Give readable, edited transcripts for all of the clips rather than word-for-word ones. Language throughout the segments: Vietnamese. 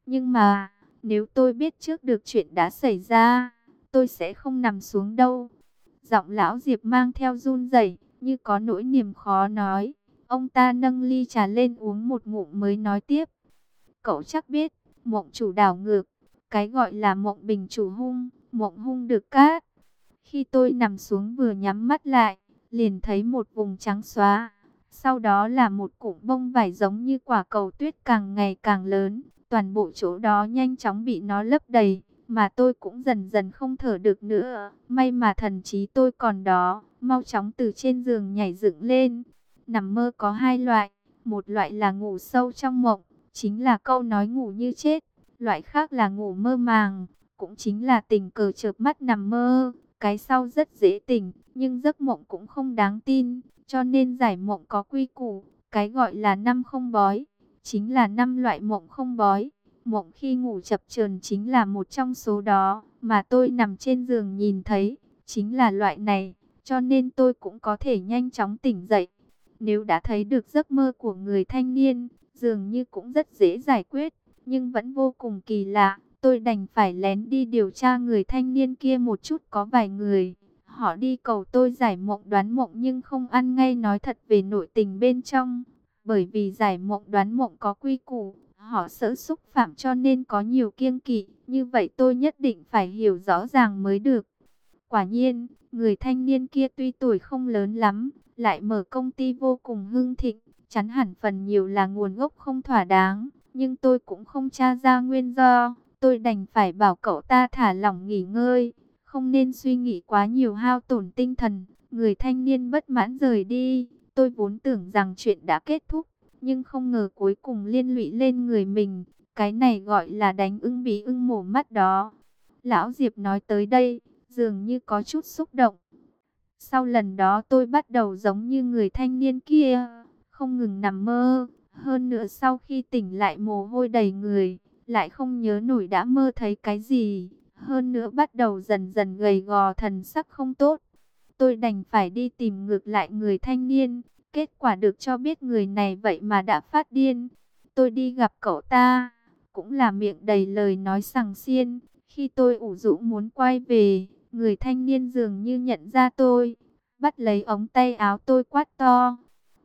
Nhưng mà, nếu tôi biết trước được chuyện đã xảy ra, tôi sẽ không nằm xuống đâu. Giọng lão Diệp mang theo run rẩy, như có nỗi niềm khó nói. Ông ta nâng ly trà lên uống một ngụm mới nói tiếp. Cậu chắc biết, mộng chủ đảo ngược. Cái gọi là mộng bình chủ hung, mộng hung được cát. Khi tôi nằm xuống vừa nhắm mắt lại, liền thấy một vùng trắng xóa. Sau đó là một cụm bông vải giống như quả cầu tuyết càng ngày càng lớn. Toàn bộ chỗ đó nhanh chóng bị nó lấp đầy, mà tôi cũng dần dần không thở được nữa. May mà thần trí tôi còn đó, mau chóng từ trên giường nhảy dựng lên. Nằm mơ có hai loại, một loại là ngủ sâu trong mộng, chính là câu nói ngủ như chết. Loại khác là ngủ mơ màng, cũng chính là tình cờ chợp mắt nằm mơ. Cái sau rất dễ tỉnh, nhưng giấc mộng cũng không đáng tin, cho nên giải mộng có quy củ, cái gọi là năm không bói, chính là năm loại mộng không bói. Mộng khi ngủ chập chờn chính là một trong số đó, mà tôi nằm trên giường nhìn thấy, chính là loại này, cho nên tôi cũng có thể nhanh chóng tỉnh dậy. Nếu đã thấy được giấc mơ của người thanh niên, dường như cũng rất dễ giải quyết, nhưng vẫn vô cùng kỳ lạ. Tôi đành phải lén đi điều tra người thanh niên kia một chút, có vài người. Họ đi cầu tôi giải mộng đoán mộng nhưng không ăn ngay nói thật về nội tình bên trong. Bởi vì giải mộng đoán mộng có quy củ, họ sợ xúc phạm cho nên có nhiều kiêng kỵ. Như vậy tôi nhất định phải hiểu rõ ràng mới được. Quả nhiên, người thanh niên kia tuy tuổi không lớn lắm, lại mở công ty vô cùng hưng thịnh. Chắn hẳn phần nhiều là nguồn gốc không thỏa đáng, nhưng tôi cũng không tra ra nguyên do. Tôi đành phải bảo cậu ta thả lỏng nghỉ ngơi, không nên suy nghĩ quá nhiều hao tổn tinh thần. Người thanh niên bất mãn rời đi. Tôi vốn tưởng rằng chuyện đã kết thúc, nhưng không ngờ cuối cùng liên lụy lên người mình. Cái này gọi là đánh ưng bí ưng mổ mắt đó. Lão Diệp nói tới đây, dường như có chút xúc động. Sau lần đó tôi bắt đầu giống như người thanh niên kia, không ngừng nằm mơ. Hơn nữa sau khi tỉnh lại mồ hôi đầy người, lại không nhớ nổi đã mơ thấy cái gì. Hơn nữa bắt đầu dần dần gầy gò, thần sắc không tốt. Tôi đành phải đi tìm ngược lại người thanh niên. Kết quả được cho biết người này vậy mà đã phát điên. Tôi đi gặp cậu ta, cũng là miệng đầy lời nói sằng xiên. Khi tôi ủ rũ muốn quay về, người thanh niên dường như nhận ra tôi, bắt lấy ống tay áo tôi quát to.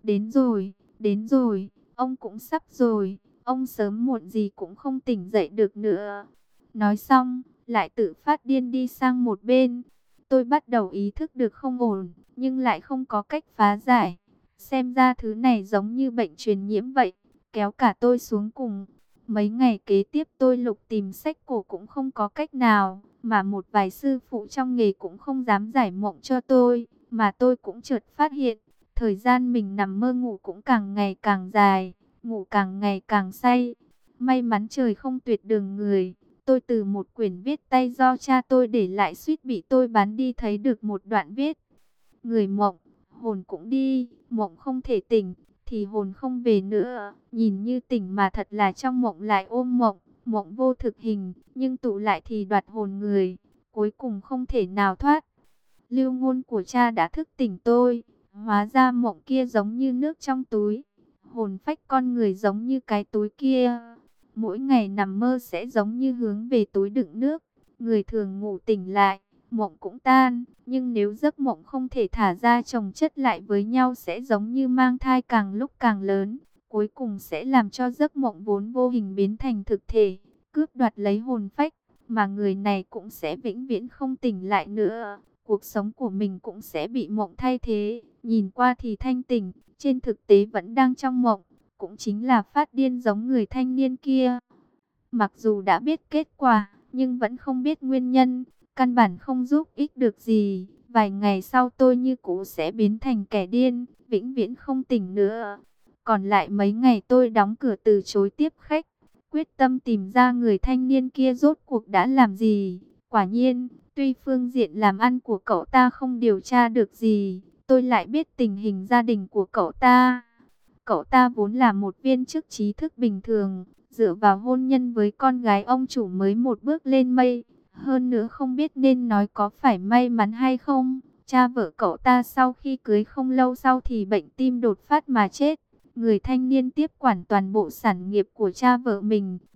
Đến rồi, ông cũng sắp rồi, ông sớm muộn gì cũng không tỉnh dậy được nữa. Nói xong, lại tự phát điên đi sang một bên. Tôi bắt đầu ý thức được không ổn, nhưng lại không có cách phá giải. Xem ra thứ này giống như bệnh truyền nhiễm vậy, kéo cả tôi xuống cùng. Mấy ngày kế tiếp tôi lục tìm sách cổ cũng không có cách nào, mà một vài sư phụ trong nghề cũng không dám giải mộng cho tôi. Mà tôi cũng chợt phát hiện, thời gian mình nằm mơ ngủ cũng càng ngày càng dài, ngủ càng ngày càng say. May mắn trời không tuyệt đường người, tôi từ một quyển viết tay do cha tôi để lại suýt bị tôi bán đi thấy được một đoạn viết. Người mộng, hồn cũng đi, mộng không thể tỉnh, thì hồn không về nữa. Nhìn như tỉnh mà thật là trong mộng lại ôm mộng, mộng vô thực hình, nhưng tụ lại thì đoạt hồn người, cuối cùng không thể nào thoát. Lưu ngôn của cha đã thức tỉnh tôi, hóa ra mộng kia giống như nước trong túi, hồn phách con người giống như cái túi kia. Mỗi ngày nằm mơ sẽ giống như hướng về túi đựng nước, người thường ngủ tỉnh lại, mộng cũng tan, nhưng nếu giấc mộng không thể thả ra chồng chất lại với nhau sẽ giống như mang thai càng lúc càng lớn, cuối cùng sẽ làm cho giấc mộng vốn vô hình biến thành thực thể, cướp đoạt lấy hồn phách, mà người này cũng sẽ vĩnh viễn không tỉnh lại nữa. Cuộc sống của mình cũng sẽ bị mộng thay thế, nhìn qua thì thanh tỉnh, trên thực tế vẫn đang trong mộng, cũng chính là phát điên giống người thanh niên kia. Mặc dù đã biết kết quả, nhưng vẫn không biết nguyên nhân, căn bản không giúp ích được gì. Vài ngày sau tôi như cũ sẽ biến thành kẻ điên, vĩnh viễn không tỉnh nữa. Còn lại mấy ngày tôi đóng cửa từ chối tiếp khách, quyết tâm tìm ra người thanh niên kia rốt cuộc đã làm gì. Quả nhiên, tuy phương diện làm ăn của cậu ta không điều tra được gì, tôi lại biết tình hình gia đình của cậu ta. Cậu ta vốn là một viên chức trí thức bình thường, dựa vào hôn nhân với con gái ông chủ mới một bước lên mây. Hơn nữa không biết nên nói có phải may mắn hay không, cha vợ cậu ta sau khi cưới không lâu sau thì bệnh tim đột phát mà chết. Người thanh niên tiếp quản toàn bộ sản nghiệp của cha vợ mình,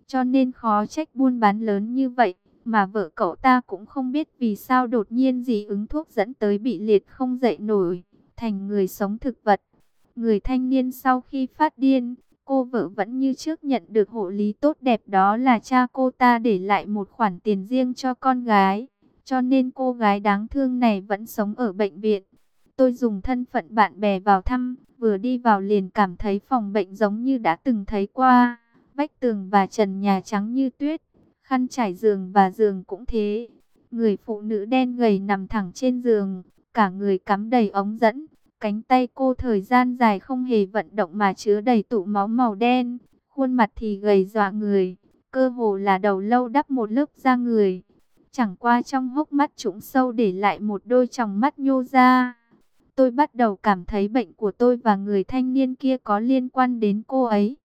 cho nên khó trách buôn bán lớn như vậy. Mà vợ cậu ta cũng không biết vì sao đột nhiên dị ứng thuốc dẫn tới bị liệt không dậy nổi, thành người sống thực vật. Người thanh niên sau khi phát điên, cô vợ vẫn như trước nhận được hộ lý tốt đẹp, đó là cha cô ta để lại một khoản tiền riêng cho con gái. Cho nên cô gái đáng thương này vẫn sống ở bệnh viện. Tôi dùng thân phận bạn bè vào thăm, vừa đi vào liền cảm thấy phòng bệnh giống như đã từng thấy qua. Vách tường và trần nhà trắng như tuyết, khăn trải giường và giường cũng thế. Người phụ nữ đen gầy nằm thẳng trên giường, cả người cắm đầy ống dẫn. Cánh tay cô thời gian dài không hề vận động mà chứa đầy tụ máu màu đen. Khuôn mặt thì gầy dọa người, cơ hồ là đầu lâu đắp một lớp da người. Chẳng qua trong hốc mắt trũng sâu để lại một đôi tròng mắt nhô ra. Tôi bắt đầu cảm thấy bệnh của tôi và người thanh niên kia có liên quan đến cô ấy.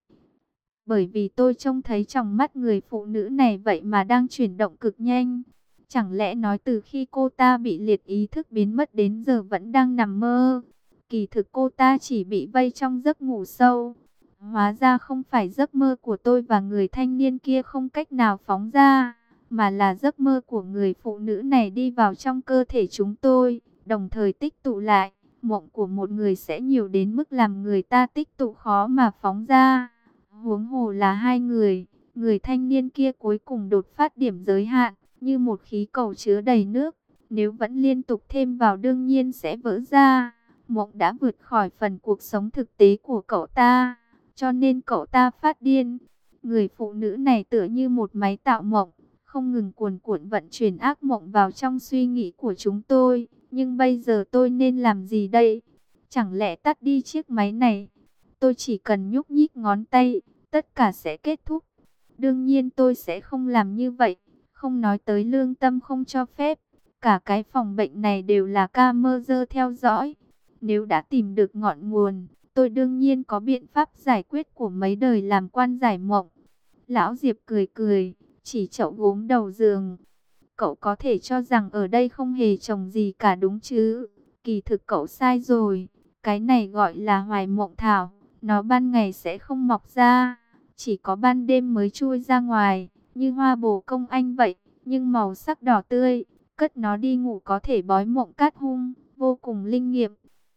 Bởi vì tôi trông thấy tròng mắt người phụ nữ này vậy mà đang chuyển động cực nhanh. Chẳng lẽ nói từ khi cô ta bị liệt ý thức biến mất đến giờ vẫn đang nằm mơ? Kỳ thực cô ta chỉ bị vây trong giấc ngủ sâu. Hóa ra không phải giấc mơ của tôi và người thanh niên kia không cách nào phóng ra, mà là giấc mơ của người phụ nữ này đi vào trong cơ thể chúng tôi, đồng thời tích tụ lại. Mộng của một người sẽ nhiều đến mức làm người ta tích tụ khó mà phóng ra. Huống hồ là hai người, người thanh niên kia cuối cùng đột phát điểm giới hạn, như một khí cầu chứa đầy nước. Nếu vẫn liên tục thêm vào đương nhiên sẽ vỡ ra. Mộng đã vượt khỏi phần cuộc sống thực tế của cậu ta, cho nên cậu ta phát điên. Người phụ nữ này tựa như một máy tạo mộng, không ngừng cuồn cuộn vận chuyển ác mộng vào trong suy nghĩ của chúng tôi. Nhưng bây giờ tôi nên làm gì đây? Chẳng lẽ tắt đi chiếc máy này? Tôi chỉ cần nhúc nhích ngón tay, tất cả sẽ kết thúc. Đương nhiên tôi sẽ không làm như vậy, không nói tới lương tâm không cho phép. Cả cái phòng bệnh này đều là camera theo dõi. Nếu đã tìm được ngọn nguồn, tôi đương nhiên có biện pháp giải quyết của mấy đời làm quan giải mộng. Lão Diệp cười cười, chỉ chậu gốm đầu giường. Cậu có thể cho rằng ở đây không hề trồng gì cả đúng chứ? Kỳ thực cậu sai rồi. Cái này gọi là hoài mộng thảo. Nó ban ngày sẽ không mọc ra, chỉ có ban đêm mới chui ra ngoài, như hoa bồ công anh vậy, nhưng màu sắc đỏ tươi. Cất nó đi ngủ có thể bói mộng cát hung, vô cùng linh nghiệm.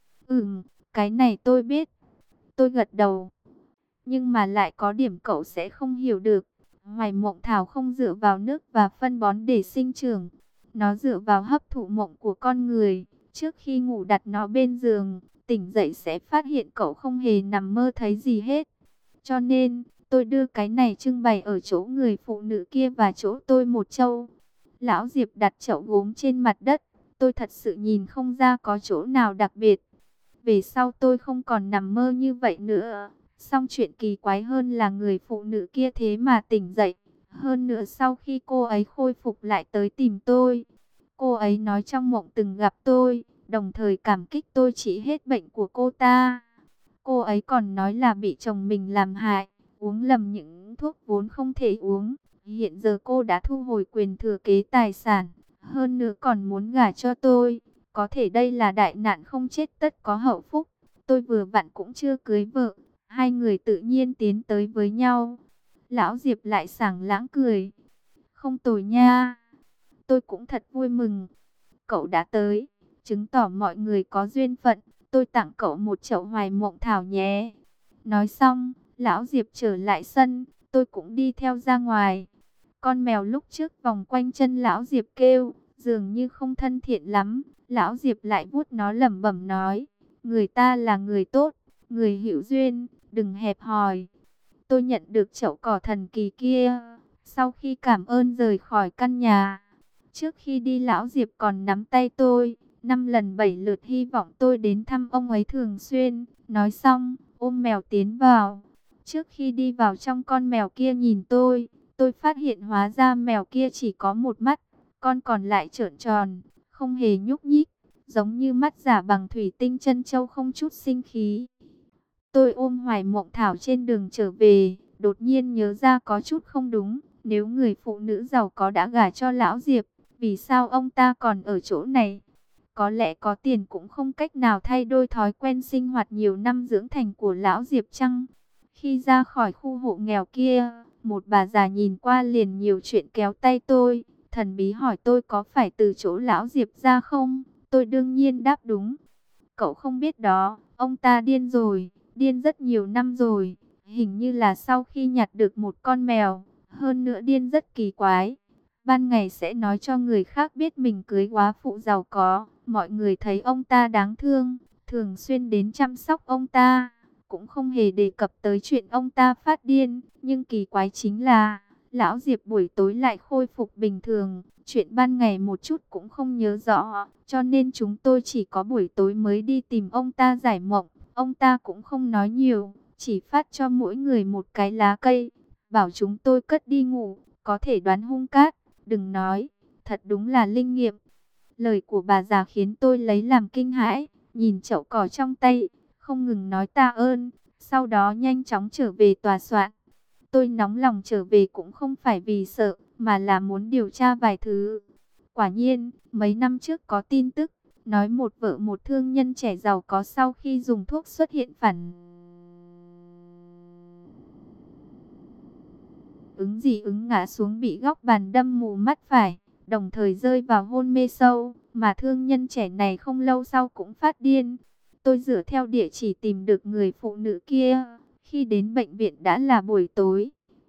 Cái này tôi biết. Tôi gật đầu. Nhưng mà lại có điểm cậu sẽ không hiểu được. Hoài mộng thảo không dựa vào nước và phân bón để sinh trưởng. Nó dựa vào hấp thụ mộng của con người. Trước khi ngủ đặt nó bên giường, tỉnh dậy sẽ phát hiện cậu không hề nằm mơ thấy gì hết. Cho nên, tôi đưa cái này trưng bày ở chỗ người phụ nữ kia và chỗ tôi một châu. Lão Diệp đặt chậu gốm trên mặt đất. Tôi thật sự nhìn không ra có chỗ nào đặc biệt. Về sau tôi không còn nằm mơ như vậy nữa. Song chuyện kỳ quái hơn là người phụ nữ kia thế mà tỉnh dậy. Hơn nữa sau khi cô ấy khôi phục lại tới tìm tôi. Cô ấy nói trong mộng từng gặp tôi, đồng thời cảm kích tôi trị hết bệnh của cô ta. Cô ấy còn nói là bị chồng mình làm hại, uống lầm những thuốc vốn không thể uống. Hiện giờ cô đã thu hồi quyền thừa kế tài sản, hơn nữa còn muốn gả cho tôi. Có thể đây là đại nạn không chết tất có hậu phúc. Tôi vừa vặn cũng chưa cưới vợ, hai người tự nhiên tiến tới với nhau. Lão Diệp lại sảng lãng cười. Không tồi nha. Tôi cũng thật vui mừng. Cậu đã tới, chứng tỏ mọi người có duyên phận. Tôi tặng cậu một chậu hoài mộng thảo nhé. Nói xong, lão Diệp trở lại sân. Tôi cũng đi theo ra ngoài. Con mèo lúc trước vòng quanh chân lão Diệp kêu, dường như không thân thiện lắm. Lão Diệp lại vuốt nó lẩm bẩm nói, người ta là người tốt, người hữu duyên, đừng hẹp hòi. Tôi nhận được chậu cỏ thần kỳ kia, sau khi cảm ơn rời khỏi căn nhà. Trước khi đi lão Diệp còn nắm tay tôi, 5 lần 7 lượt hy vọng tôi đến thăm ông ấy thường xuyên. Nói xong, ôm mèo tiến vào. Trước khi đi vào trong con mèo kia nhìn tôi phát hiện hóa ra mèo kia chỉ có một mắt, con còn lại trợn tròn, không hề nhúc nhích, giống như mắt giả bằng thủy tinh trân châu không chút sinh khí. Tôi ôm hoài mộng thảo trên đường trở về, đột nhiên nhớ ra có chút không đúng. Nếu người phụ nữ giàu có đã gả cho lão Diệp, vì sao ông ta còn ở chỗ này? Có lẽ có tiền cũng không cách nào thay đổi thói quen sinh hoạt nhiều năm dưỡng thành của lão Diệp chăng? Khi ra khỏi khu hộ nghèo kia, Một bà già nhìn qua liền nhiều chuyện kéo tay tôi, thần bí hỏi tôi có phải từ chỗ lão Diệp ra không? Tôi đương nhiên đáp đúng. Cậu không biết đó, ông ta điên rồi, điên rất nhiều năm rồi. Hình như là sau khi nhặt được một con mèo, hơn nữa điên rất kỳ quái. Ban ngày sẽ nói cho người khác biết mình cưới góa phụ giàu có. Mọi người thấy ông ta đáng thương, thường xuyên đến chăm sóc ông ta. Cũng không hề đề cập tới chuyện ông ta phát điên. Nhưng kỳ quái chính là, lão Diệp buổi tối lại khôi phục bình thường. Chuyện ban ngày một chút cũng không nhớ rõ. Cho nên chúng tôi chỉ có buổi tối mới đi tìm ông ta giải mộng. Ông ta cũng không nói nhiều, chỉ phát cho mỗi người một cái lá cây, bảo chúng tôi cất đi ngủ, có thể đoán hung cát. Đừng nói, thật đúng là linh nghiệm. Lời của bà già khiến tôi lấy làm kinh hãi, nhìn chậu cỏ trong tay, không ngừng nói tạ ơn, sau đó nhanh chóng trở về tòa soạn. Tôi nóng lòng trở về cũng không phải vì sợ, mà là muốn điều tra vài thứ. Quả nhiên, mấy năm trước có tin tức, nói một vợ một thương nhân trẻ giàu có sau khi dùng thuốc xuất hiện phản ứng dị ứng ngã xuống bị góc bàn đâm mù mắt phải, đồng thời rơi vào hôn mê sâu, mà thương nhân trẻ này không lâu sau cũng phát điên. Tôi dựa theo địa chỉ tìm được người phụ nữ kia, khi đến bệnh viện đã là buổi tối.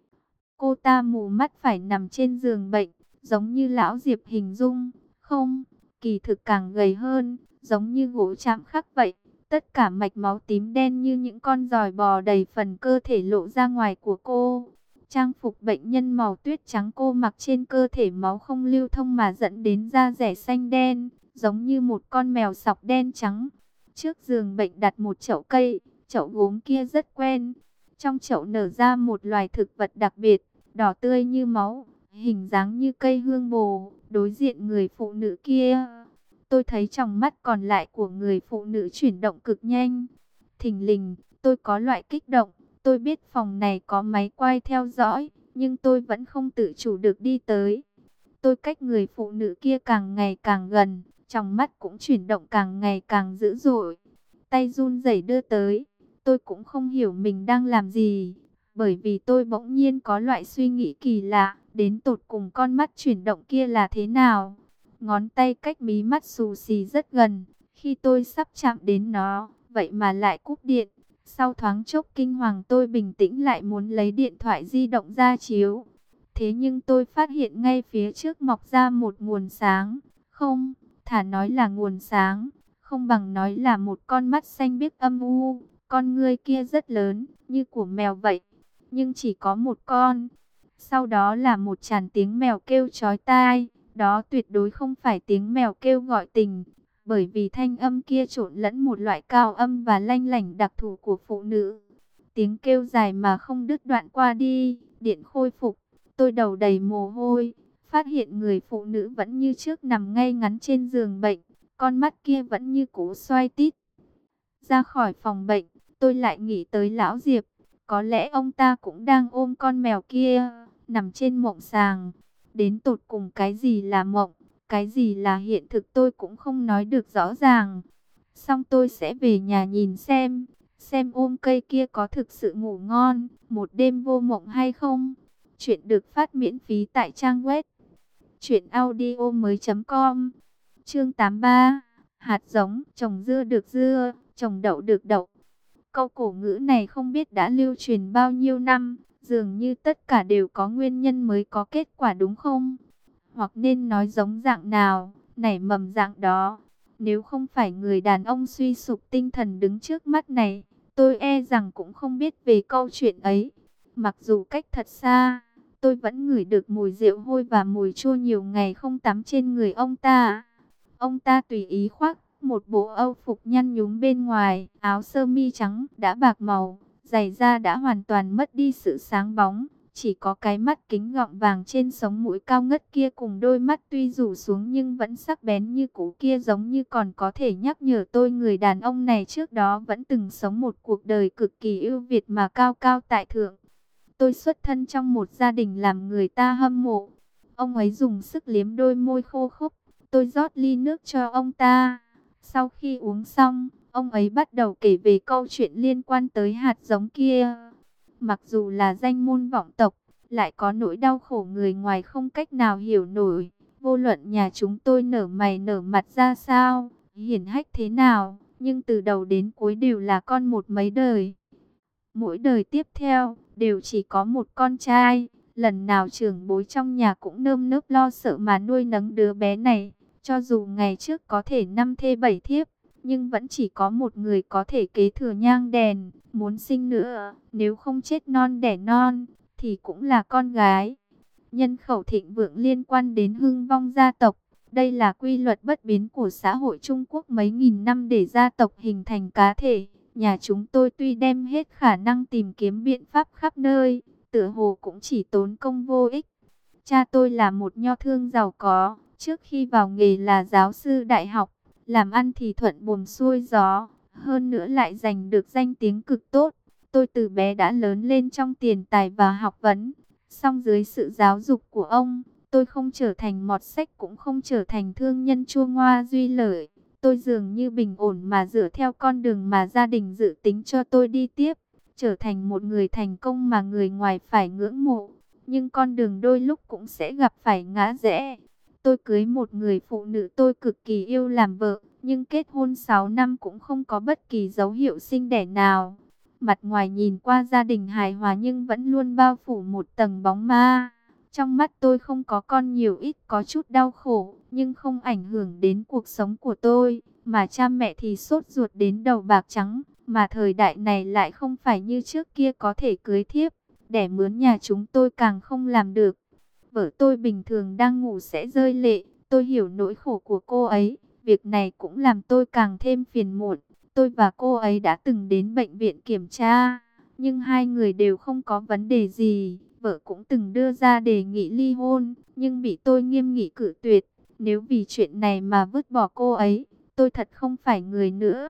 Cô ta mù mắt phải nằm trên giường bệnh, giống như lão Diệp hình dung, không, kỳ thực càng gầy hơn, giống như gỗ chạm khắc vậy. Tất cả mạch máu tím đen như những con giòi bò đầy phần cơ thể lộ ra ngoài của cô. Trang phục bệnh nhân màu tuyết trắng cô mặc trên cơ thể máu không lưu thông mà dẫn đến da rẻ xanh đen, giống như một con mèo sọc đen trắng. Trước giường bệnh đặt một chậu cây, chậu gốm kia rất quen. Trong chậu nở ra một loài thực vật đặc biệt, đỏ tươi như máu, hình dáng như cây hương bồ. Đối diện người phụ nữ kia, tôi thấy trong mắt còn lại của người phụ nữ chuyển động cực nhanh. Thình lình, tôi có loại kích động. Tôi biết phòng này có máy quay theo dõi, nhưng tôi vẫn không tự chủ được đi tới. Tôi cách người phụ nữ kia càng ngày càng gần, trong mắt cũng chuyển động càng ngày càng dữ dội. Tay run rẩy đưa tới, tôi cũng không hiểu mình đang làm gì, bởi vì tôi bỗng nhiên có loại suy nghĩ kỳ lạ, đến tột cùng con mắt chuyển động kia là thế nào. Ngón tay cách mí mắt xù xì rất gần, khi tôi sắp chạm đến nó, vậy mà lại cúp điện. Sau thoáng chốc kinh hoàng tôi bình tĩnh lại muốn lấy điện thoại di động ra chiếu. Thế nhưng tôi phát hiện ngay phía trước mọc ra một nguồn sáng. Không, thà nói là nguồn sáng, không bằng nói là một con mắt xanh biếc âm u. Con ngươi kia rất lớn, như của mèo vậy, nhưng chỉ có một con. Sau đó là một tràng tiếng mèo kêu chói tai. Đó tuyệt đối không phải tiếng mèo kêu gọi tình, bởi vì thanh âm kia trộn lẫn một loại cao âm và lanh lảnh đặc thù của phụ nữ. Tiếng kêu dài mà không đứt đoạn qua đi, điện khôi phục, tôi đầu đầy mồ hôi, phát hiện người phụ nữ vẫn như trước nằm ngay ngắn trên giường bệnh, con mắt kia vẫn như cũ xoay tít. Ra khỏi phòng bệnh, tôi lại nghĩ tới lão Diệp, có lẽ ông ta cũng đang ôm con mèo kia, nằm trên mộng sàng. Đến tột cùng cái gì là mộng, cái gì là hiện thực tôi cũng không nói được rõ ràng. Xong tôi sẽ về nhà nhìn xem ôm cây kia có thực sự ngủ ngon, một đêm vô mộng hay không. Chuyện được phát miễn phí tại trang web truyệnaudiomoi.com. Chương 83. Hạt giống, trồng dưa được dưa, trồng đậu được đậu. Câu cổ ngữ này không biết đã lưu truyền bao nhiêu năm, dường như tất cả đều có nguyên nhân mới có kết quả đúng không? Hoặc nên nói giống dạng nào, nảy mầm dạng đó. Nếu không phải người đàn ông suy sụp tinh thần đứng trước mắt này, tôi e rằng cũng không biết về câu chuyện ấy. Mặc dù cách thật xa, tôi vẫn ngửi được mùi rượu hôi và mùi chua nhiều ngày không tắm trên người ông ta. Ông ta tùy ý khoác một bộ âu phục nhăn nhúm bên ngoài, áo sơ mi trắng đã bạc màu, giày da đã hoàn toàn mất đi sự sáng bóng. Chỉ có cái mắt kính gọng vàng trên sống mũi cao ngất kia cùng đôi mắt tuy rủ xuống nhưng vẫn sắc bén như cũ kia, giống như còn có thể nhắc nhở tôi người đàn ông này trước đó vẫn từng sống một cuộc đời cực kỳ ưu việt mà cao cao tại thượng. Tôi xuất thân trong một gia đình làm người ta hâm mộ. Ông ấy dùng sức liếm đôi môi khô khốc. Tôi rót ly nước cho ông ta. Sau khi uống xong, ông ấy bắt đầu kể về câu chuyện liên quan tới hạt giống kia. Mặc dù là danh môn vọng tộc, lại có nỗi đau khổ người ngoài không cách nào hiểu nổi. Vô luận nhà chúng tôi nở mày nở mặt ra sao, hiển hách thế nào, nhưng từ đầu đến cuối đều là con một mấy đời. Mỗi đời tiếp theo, đều chỉ có một con trai. Lần nào trưởng bối trong nhà cũng nơm nớp lo sợ mà nuôi nấng đứa bé này. Cho dù ngày trước có thể 5 thê 7 thiếp, nhưng vẫn chỉ có một người có thể kế thừa nhang đèn. Muốn sinh nữa, nếu không chết non đẻ non, thì cũng là con gái. Nhân khẩu thịnh vượng liên quan đến hưng vong gia tộc. Đây là quy luật bất biến của xã hội Trung Quốc mấy nghìn năm để gia tộc hình thành cá thể. Nhà chúng tôi tuy đem hết khả năng tìm kiếm biện pháp khắp nơi, tựa hồ cũng chỉ tốn công vô ích. Cha tôi là một nho thương giàu có, trước khi vào nghề là giáo sư đại học, làm ăn thì thuận buồm xuôi gió, hơn nữa lại giành được danh tiếng cực tốt. Tôi từ bé đã lớn lên trong tiền tài và học vấn, song dưới sự giáo dục của ông, tôi không trở thành mọt sách cũng không trở thành thương nhân chua ngoa duy lợi. Tôi dường như bình ổn mà dựa theo con đường mà gia đình dự tính cho tôi đi tiếp, trở thành một người thành công mà người ngoài phải ngưỡng mộ. Nhưng con đường đôi lúc cũng sẽ gặp phải ngã rẽ. Tôi cưới một người phụ nữ tôi cực kỳ yêu làm vợ, nhưng kết hôn 6 năm cũng không có bất kỳ dấu hiệu sinh đẻ nào. Mặt ngoài nhìn qua gia đình hài hòa nhưng vẫn luôn bao phủ một tầng bóng ma. Trong mắt tôi không có con nhiều ít có chút đau khổ, nhưng không ảnh hưởng đến cuộc sống của tôi. Mà cha mẹ thì sốt ruột đến đầu bạc trắng, mà thời đại này lại không phải như trước kia có thể cưới thiếp. Đẻ mướn nhà chúng tôi càng không làm được. Vợ tôi bình thường đang ngủ sẽ rơi lệ, tôi hiểu nỗi khổ của cô ấy. Việc này cũng làm tôi càng thêm phiền muộn. Tôi và cô ấy đã từng đến bệnh viện kiểm tra, nhưng hai người đều không có vấn đề gì. Vợ cũng từng đưa ra đề nghị ly hôn, nhưng bị tôi nghiêm nghị cự tuyệt. Nếu vì chuyện này mà vứt bỏ cô ấy, tôi thật không phải người nữa.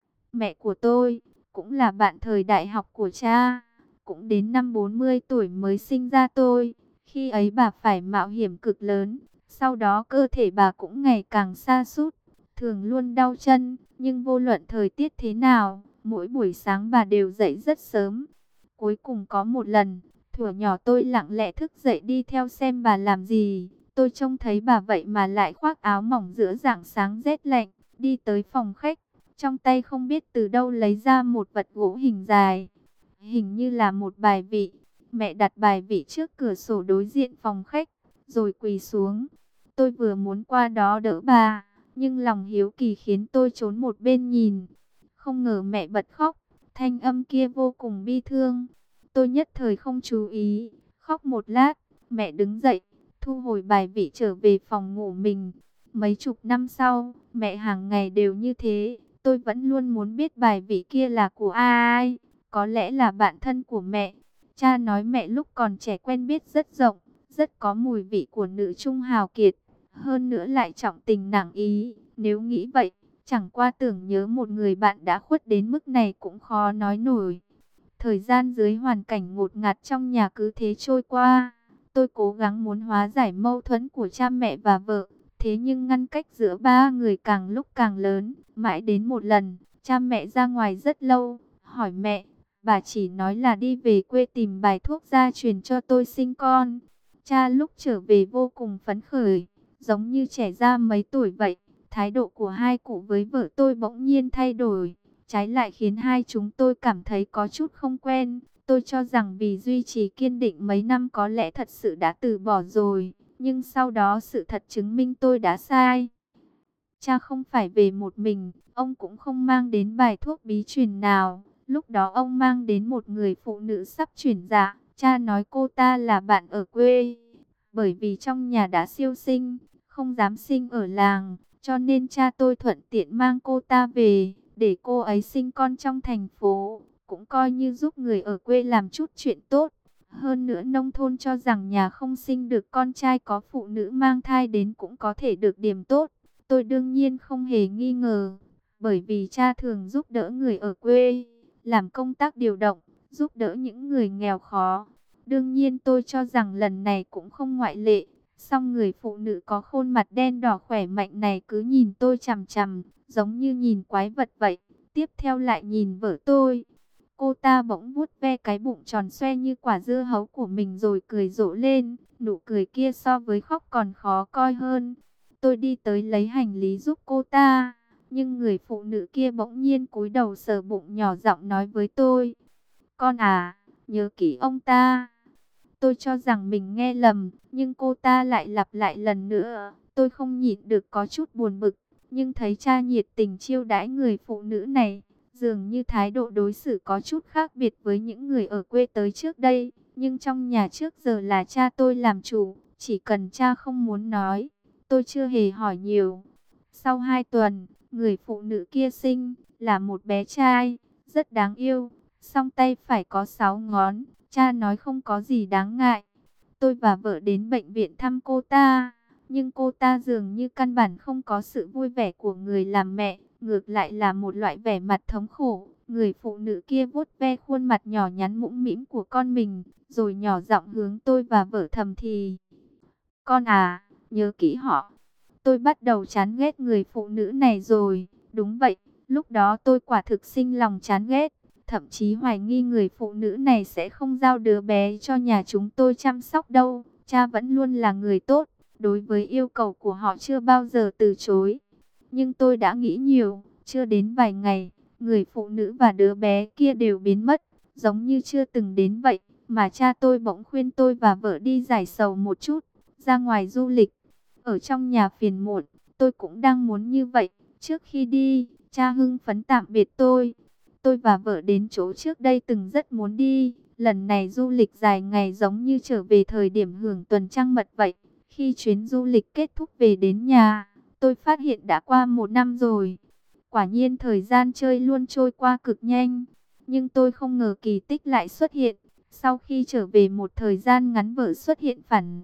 Mẹ của tôi cũng là bạn thời đại học của cha, cũng đến năm 40 tuổi mới sinh ra tôi. Khi ấy bà phải mạo hiểm cực lớn, sau đó cơ thể bà cũng ngày càng sa sút, thường luôn đau chân, nhưng vô luận thời tiết thế nào, mỗi buổi sáng bà đều dậy rất sớm. Cuối cùng có một lần, thuở nhỏ tôi lặng lẽ thức dậy đi theo xem bà làm gì. Tôi trông thấy bà vậy mà lại khoác áo mỏng giữa rạng sáng rét lạnh, đi tới phòng khách, trong tay không biết từ đâu lấy ra một vật gỗ hình dài, hình như là một bài vị. Mẹ đặt bài vị trước cửa sổ đối diện phòng khách, rồi quỳ xuống. Tôi vừa muốn qua đó đỡ bà, nhưng lòng hiếu kỳ khiến tôi trốn một bên nhìn. Không ngờ mẹ bật khóc, thanh âm kia vô cùng bi thương. Tôi nhất thời không chú ý, khóc một lát, mẹ đứng dậy, thu hồi bài vị trở về phòng ngủ mình. Mấy chục năm sau, mẹ hàng ngày đều như thế. Tôi vẫn luôn muốn biết bài vị kia là của ai, có lẽ là bạn thân của mẹ. Cha nói mẹ lúc còn trẻ quen biết rất rộng, rất có mùi vị của nữ trung hào kiệt, hơn nữa lại trọng tình nặng ý. Nếu nghĩ vậy, chẳng qua tưởng nhớ một người bạn đã khuất đến mức này cũng khó nói nổi. Thời gian dưới hoàn cảnh ngột ngạt trong nhà cứ thế trôi qua. Tôi cố gắng muốn hóa giải mâu thuẫn của cha mẹ và vợ. Thế nhưng ngăn cách giữa ba người càng lúc càng lớn. Mãi đến một lần, cha mẹ ra ngoài rất lâu. Hỏi mẹ, bà chỉ nói là đi về quê tìm bài thuốc gia truyền cho tôi sinh con. Cha lúc trở về vô cùng phấn khởi, giống như trẻ ra mấy tuổi vậy. Thái độ của hai cụ với vợ tôi bỗng nhiên thay đổi, trái lại khiến hai chúng tôi cảm thấy có chút không quen. Tôi cho rằng vì duy trì kiên định mấy năm có lẽ thật sự đã từ bỏ rồi, nhưng sau đó sự thật chứng minh tôi đã sai. Cha không phải về một mình, ông cũng không mang đến bài thuốc bí truyền nào. Lúc đó ông mang đến một người phụ nữ sắp chuyển dạ. Cha nói cô ta là bạn ở quê, bởi vì trong nhà đã siêu sinh, không dám sinh ở làng, cho nên cha tôi thuận tiện mang cô ta về, để cô ấy sinh con trong thành phố, cũng coi như giúp người ở quê làm chút chuyện tốt. Hơn nữa nông thôn cho rằng nhà không sinh được con trai có phụ nữ mang thai đến cũng có thể được điểm tốt. Tôi đương nhiên không hề nghi ngờ, bởi vì cha thường giúp đỡ người ở quê, làm công tác điều động, giúp đỡ những người nghèo khó. Đương nhiên tôi cho rằng lần này cũng không ngoại lệ. Song người phụ nữ có khuôn mặt đen đỏ khỏe mạnh này cứ nhìn tôi chằm chằm, giống như nhìn quái vật vậy. Tiếp theo lại nhìn vợ tôi. Cô ta bỗng vuốt ve cái bụng tròn xoe như quả dưa hấu của mình rồi cười rộ lên. Nụ cười kia so với khóc còn khó coi hơn. Tôi đi tới lấy hành lý giúp cô ta. Nhưng người phụ nữ kia bỗng nhiên cúi đầu sờ bụng, nhỏ giọng nói với tôi: "Con à, nhớ kỹ ông ta." Tôi cho rằng mình nghe lầm, nhưng cô ta lại lặp lại lần nữa. Tôi không nhịn được có chút buồn bực, nhưng thấy cha nhiệt tình chiêu đãi người phụ nữ này, dường như thái độ đối xử có chút khác biệt với những người ở quê tới trước đây. Nhưng trong nhà trước giờ là cha tôi làm chủ, chỉ cần cha không muốn nói, tôi chưa hề hỏi nhiều. Sau 2 tuần, người phụ nữ kia sinh là một bé trai, rất đáng yêu, song tay phải có 6 ngón. Cha nói không có gì đáng ngại. Tôi và vợ đến bệnh viện thăm cô ta, nhưng cô ta dường như căn bản không có sự vui vẻ của người làm mẹ, ngược lại là một loại vẻ mặt thống khổ. Người phụ nữ kia vuốt ve khuôn mặt nhỏ nhắn mũm mĩm của con mình, rồi nhỏ giọng hướng tôi và vợ thầm thì: "Con à, nhớ kỹ họ." Tôi bắt đầu chán ghét người phụ nữ này rồi. Đúng vậy, lúc đó tôi quả thực sinh lòng chán ghét. Thậm chí hoài nghi người phụ nữ này sẽ không giao đứa bé cho nhà chúng tôi chăm sóc đâu. Cha vẫn luôn là người tốt, đối với yêu cầu của họ chưa bao giờ từ chối. Nhưng tôi đã nghĩ nhiều, chưa đến vài ngày, người phụ nữ và đứa bé kia đều biến mất, giống như chưa từng đến vậy. Mà cha tôi bỗng khuyên tôi và vợ đi giải sầu một chút, ra ngoài du lịch. Ở trong nhà phiền muộn, tôi cũng đang muốn như vậy. Trước khi đi, cha hưng phấn tạm biệt tôi. Tôi và vợ đến chỗ trước đây từng rất muốn đi. Lần này du lịch dài ngày giống như trở về thời điểm hưởng tuần trăng mật vậy. Khi chuyến du lịch kết thúc về đến nhà, tôi phát hiện đã qua 1 năm rồi. Quả nhiên thời gian chơi luôn trôi qua cực nhanh. Nhưng tôi không ngờ kỳ tích lại xuất hiện. Sau khi trở về một thời gian ngắn, vợ xuất hiện phản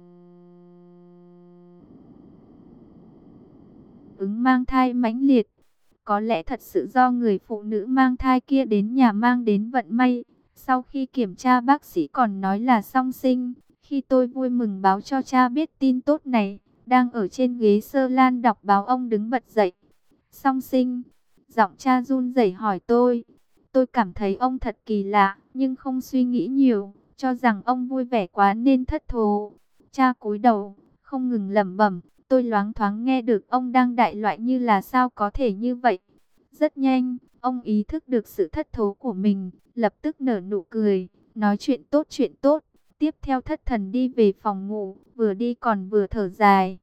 ứng mang thai mãnh liệt. Có lẽ thật sự do người phụ nữ mang thai kia đến nhà mang đến vận may. Sau khi kiểm tra, bác sĩ còn nói là song sinh. Khi tôi vui mừng báo cho cha biết tin tốt này, đang ở trên ghế sơ lan đọc báo, ông đứng bật dậy. "Song sinh?" Giọng cha run rẩy hỏi tôi. Tôi cảm thấy ông thật kỳ lạ, nhưng không suy nghĩ nhiều, cho rằng ông vui vẻ quá nên thất thố. Cha cúi đầu, không ngừng lẩm bẩm. Tôi loáng thoáng nghe được ông đang đại loại như là sao có thể như vậy. Rất nhanh, ông ý thức được sự thất thố của mình, lập tức nở nụ cười, nói chuyện tốt chuyện tốt. Tiếp theo thất thần đi về phòng ngủ, vừa đi còn vừa thở dài.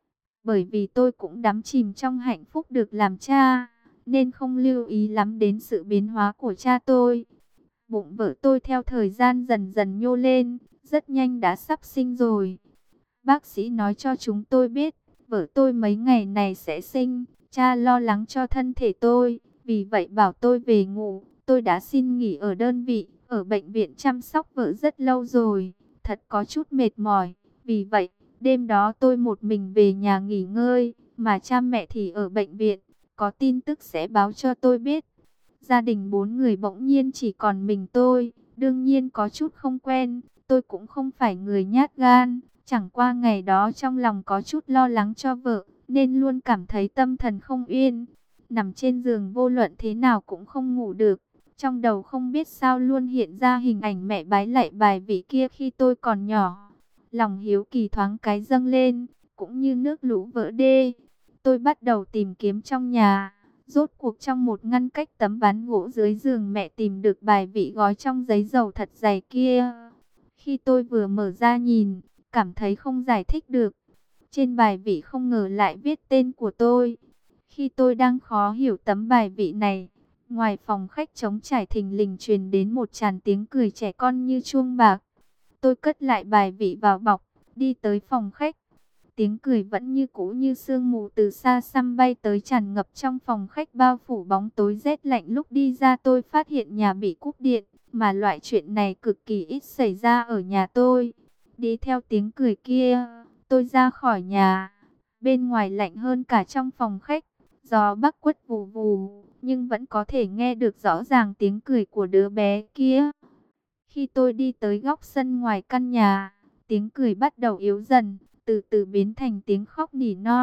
Bởi vì tôi cũng đắm chìm trong hạnh phúc được làm cha, nên không lưu ý lắm đến sự biến hóa của cha tôi. Bụng vợ tôi theo thời gian dần dần nhô lên, rất nhanh đã sắp sinh rồi. Bác sĩ nói cho chúng tôi biết, vợ tôi mấy ngày này sẽ sinh. Cha lo lắng cho thân thể tôi, vì vậy bảo tôi về ngủ. Tôi đã xin nghỉ ở đơn vị, ở bệnh viện chăm sóc vợ rất lâu rồi, thật có chút mệt mỏi. Vì vậy, đêm đó tôi một mình về nhà nghỉ ngơi, mà cha mẹ thì ở bệnh viện, có tin tức sẽ báo cho tôi biết. Gia đình 4 người bỗng nhiên chỉ còn mình tôi, đương nhiên có chút không quen. Tôi cũng không phải người nhát gan, chẳng qua ngày đó trong lòng có chút lo lắng cho vợ, nên luôn cảm thấy tâm thần không yên. Nằm trên giường vô luận thế nào cũng không ngủ được. Trong đầu không biết sao luôn hiện ra hình ảnh mẹ bái lạy bài vị kia khi tôi còn nhỏ. Lòng hiếu kỳ thoáng cái dâng lên, cũng như nước lũ vỡ đê. Tôi bắt đầu tìm kiếm trong nhà. Rốt cuộc trong một ngăn cách tấm ván gỗ dưới giường mẹ tìm được bài vị gói trong giấy dầu thật dày kia. Khi tôi vừa mở ra nhìn, cảm thấy không giải thích được. Trên bài vị không ngờ lại viết tên của tôi. Khi tôi đang khó hiểu tấm bài vị này, ngoài phòng khách trống trải thình lình truyền đến một tràng tiếng cười trẻ con như chuông bạc. Tôi cất lại bài vị vào bọc, đi tới phòng khách. Tiếng cười vẫn như cũ như sương mù từ xa xăm bay tới, tràn ngập trong phòng khách, bao phủ bóng tối rét lạnh. Lúc đi ra tôi phát hiện nhà bị cúp điện, mà loại chuyện này cực kỳ ít xảy ra ở nhà tôi. Đi theo tiếng cười kia, tôi ra khỏi nhà. Bên ngoài lạnh hơn cả trong phòng khách, gió bắc quất vù vù, nhưng vẫn có thể nghe được rõ ràng tiếng cười của đứa bé kia. Khi tôi đi tới góc sân ngoài căn nhà, tiếng cười bắt đầu yếu dần, từ từ biến thành tiếng khóc nỉ non.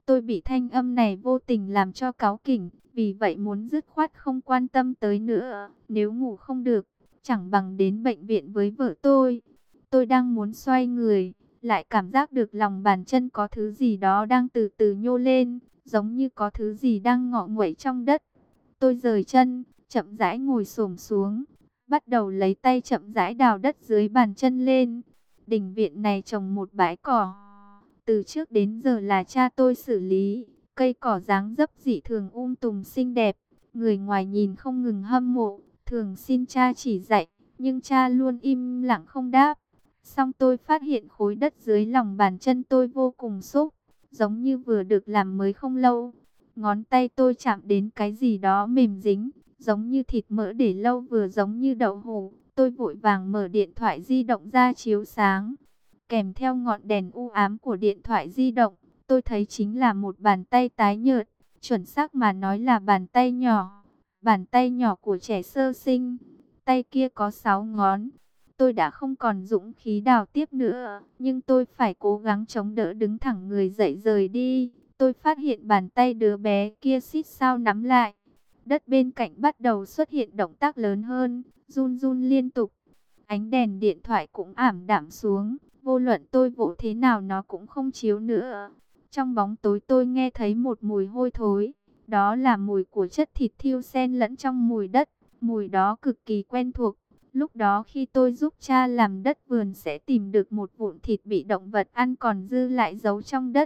Tôi bị thanh âm này vô tình làm cho cáu kỉnh, vì vậy muốn dứt khoát không quan tâm tới nữa. Nếu ngủ không được, chẳng bằng đến bệnh viện với vợ tôi. Tôi đang muốn xoay người, lại cảm giác được lòng bàn chân có thứ gì đó đang từ từ nhô lên, giống như có thứ gì đang ngọ nguậy trong đất. Tôi rời chân, chậm rãi ngồi xổm xuống, bắt đầu lấy tay chậm rãi đào đất dưới bàn chân lên. Đình viện này trồng một bãi cỏ, từ trước đến giờ là cha tôi xử lý. Cây cỏ dáng dấp dị thường tùm xinh đẹp, người ngoài nhìn không ngừng hâm mộ, thường xin cha chỉ dạy, nhưng cha luôn im lặng không đáp. Xong tôi phát hiện khối đất dưới lòng bàn chân tôi vô cùng xúc, giống như vừa được làm mới không lâu. Ngón tay tôi chạm đến cái gì đó mềm dính, giống như thịt mỡ để lâu, vừa giống như đậu hũ. Tôi vội vàng mở điện thoại di động ra chiếu sáng. Kèm theo ngọn đèn u ám của điện thoại di động, tôi thấy chính là một bàn tay tái nhợt, chuẩn xác mà nói là bàn tay nhỏ. Bàn tay nhỏ của trẻ sơ sinh, tay kia có 6 ngón. Tôi đã không còn dũng khí đào tiếp nữa, nhưng tôi phải cố gắng chống đỡ đứng thẳng người dậy rời đi. Tôi phát hiện bàn tay đứa bé kia xít sao nắm lại. Đất bên cạnh bắt đầu xuất hiện động tác lớn hơn, run run liên tục. Ánh đèn điện thoại cũng ảm đạm xuống, vô luận tôi vỗ thế nào nó cũng không chiếu nữa. Trong bóng tối tôi nghe thấy một mùi hôi thối, đó là mùi của chất thịt thiêu xen lẫn trong mùi đất. Mùi đó cực kỳ quen thuộc. Lúc đó khi tôi giúp cha làm đất vườn sẽ tìm được một vụn thịt bị động vật ăn còn dư lại giấu trong đất.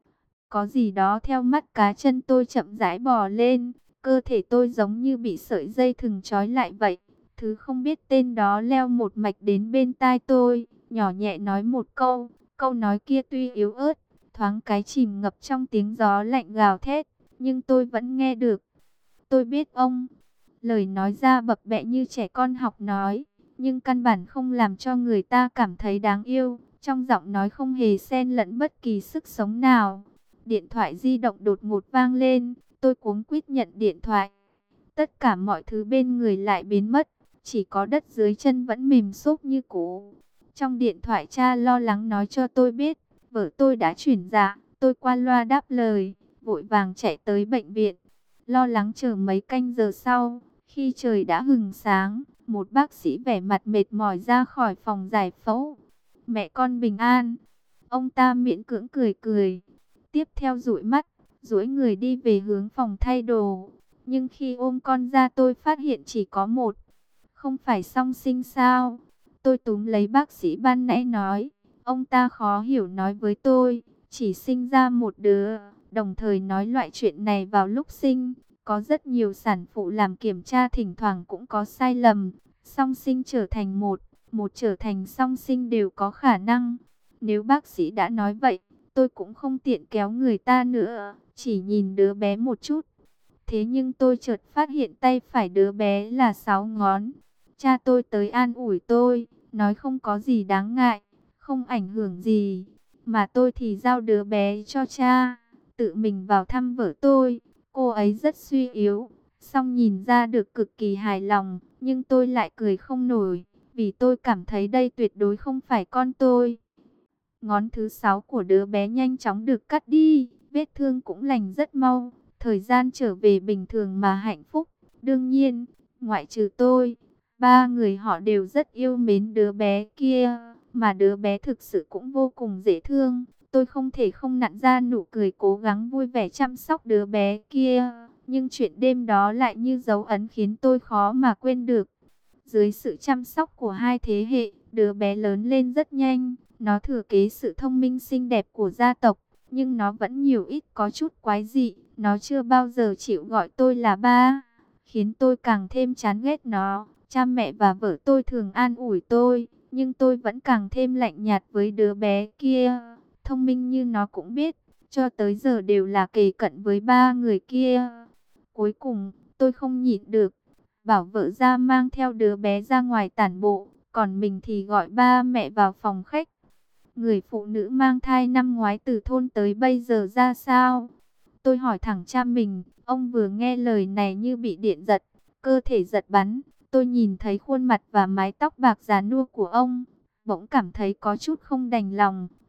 Có gì đó theo mắt cá chân tôi chậm rãi bò lên, cơ thể tôi giống như bị sợi dây thừng trói lại vậy. Thứ không biết tên đó leo một mạch đến bên tai tôi, nhỏ nhẹ nói một câu. Câu nói kia tuy yếu ớt, thoáng cái chìm ngập trong tiếng gió lạnh gào thét, nhưng tôi vẫn nghe được. Tôi biết ông. Lời nói ra bập bẹ như trẻ con học nói, nhưng căn bản không làm cho người ta cảm thấy đáng yêu. Trong giọng nói không hề xen lẫn bất kỳ sức sống nào. Điện thoại di động đột ngột vang lên, tôi cuống quýt nhận điện thoại. Tất cả mọi thứ bên người lại biến mất, chỉ có đất dưới chân vẫn mềm xốp như cũ. Trong điện thoại cha lo lắng nói cho tôi biết, vợ tôi đã chuyển dạ. Tôi qua loa đáp lời, vội vàng chạy tới bệnh viện. Lo lắng chờ mấy canh giờ sau, khi trời đã hừng sáng, một bác sĩ vẻ mặt mệt mỏi ra khỏi phòng giải phẫu. Mẹ con bình an. Ông ta miễn cưỡng cười cười. Tiếp theo dụi mắt, duỗi người đi về hướng phòng thay đồ. Nhưng khi ôm con ra tôi phát hiện chỉ có một. Không phải song sinh sao? Tôi túm lấy bác sĩ ban nãy nói. Ông ta khó hiểu nói với tôi, chỉ sinh ra một đứa. Đồng thời nói loại chuyện này vào lúc sinh. Có rất nhiều sản phụ làm kiểm tra thỉnh thoảng cũng có sai lầm. Song sinh trở thành một trở thành song sinh đều có khả năng. Nếu bác sĩ đã nói vậy, tôi cũng không tiện kéo người ta nữa, chỉ nhìn đứa bé một chút. Thế nhưng tôi chợt phát hiện tay phải đứa bé là 6 ngón. Cha tôi tới an ủi tôi, nói không có gì đáng ngại, không ảnh hưởng gì. Mà tôi thì giao đứa bé cho cha, tự mình vào thăm vợ tôi. Cô ấy rất suy yếu, song nhìn ra được cực kỳ hài lòng, nhưng tôi lại cười không nổi, vì tôi cảm thấy đây tuyệt đối không phải con tôi. Ngón thứ 6 của đứa bé nhanh chóng được cắt đi, vết thương cũng lành rất mau, thời gian trở về bình thường mà hạnh phúc. Đương nhiên, ngoại trừ tôi, ba người họ đều rất yêu mến đứa bé kia, mà đứa bé thực sự cũng vô cùng dễ thương. Tôi không thể không nặn ra nụ cười cố gắng vui vẻ chăm sóc đứa bé kia, nhưng chuyện đêm đó lại như dấu ấn khiến tôi khó mà quên được. Dưới sự chăm sóc của hai thế hệ, đứa bé lớn lên rất nhanh. Nó thừa kế sự thông minh xinh đẹp của gia tộc, nhưng nó vẫn nhiều ít có chút quái dị. Nó chưa bao giờ chịu gọi tôi là ba, khiến tôi càng thêm chán ghét nó. Cha mẹ và vợ tôi thường an ủi tôi, nhưng tôi vẫn càng thêm lạnh nhạt với đứa bé kia. Thông minh như nó cũng biết, cho tới giờ đều là kề cận với ba người kia. Cuối cùng, tôi không nhịn được, bảo vợ ra mang theo đứa bé ra ngoài tản bộ, còn mình thì gọi ba mẹ vào phòng khách. Người phụ nữ mang thai năm ngoái từ thôn tới bây giờ ra sao? Tôi hỏi thẳng cha mình. Ông vừa nghe lời này như bị điện giật, cơ thể giật bắn. Tôi nhìn thấy khuôn mặt và mái tóc bạc già nua của ông, bỗng cảm thấy có chút không đành lòng.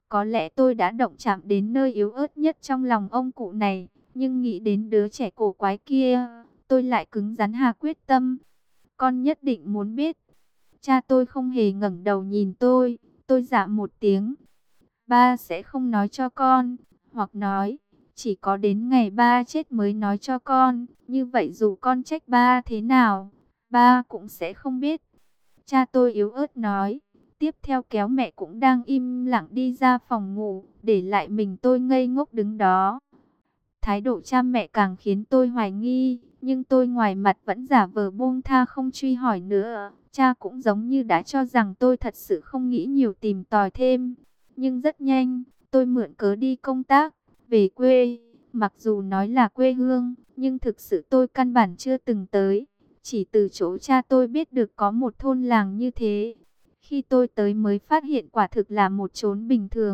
Có lẽ tôi đã động chạm đến nơi yếu ớt nhất trong lòng ông cụ này, nhưng nghĩ đến đứa trẻ cổ quái kia, tôi lại cứng rắn hà quyết tâm. Con nhất định muốn biết. Cha tôi không hề ngẩng đầu nhìn tôi dạ một tiếng. Ba sẽ không nói cho con, hoặc nói, chỉ có đến ngày ba chết mới nói cho con. Như vậy dù con trách ba thế nào, ba cũng sẽ không biết. Cha tôi yếu ớt nói. Tiếp theo kéo mẹ cũng đang im lặng đi ra phòng ngủ, để lại mình tôi ngây ngốc đứng đó. Thái độ cha mẹ càng khiến tôi hoài nghi, nhưng tôi ngoài mặt vẫn giả vờ buông tha không truy hỏi nữa. Cha cũng giống như đã cho rằng tôi thật sự không nghĩ nhiều tìm tòi thêm. Nhưng rất nhanh, tôi mượn cớ đi công tác, về quê. Mặc dù nói là quê hương, nhưng thực sự tôi căn bản chưa từng tới. Chỉ từ chỗ cha tôi biết được có một thôn làng như thế. Khi tôi tới mới phát hiện quả thực là một chốn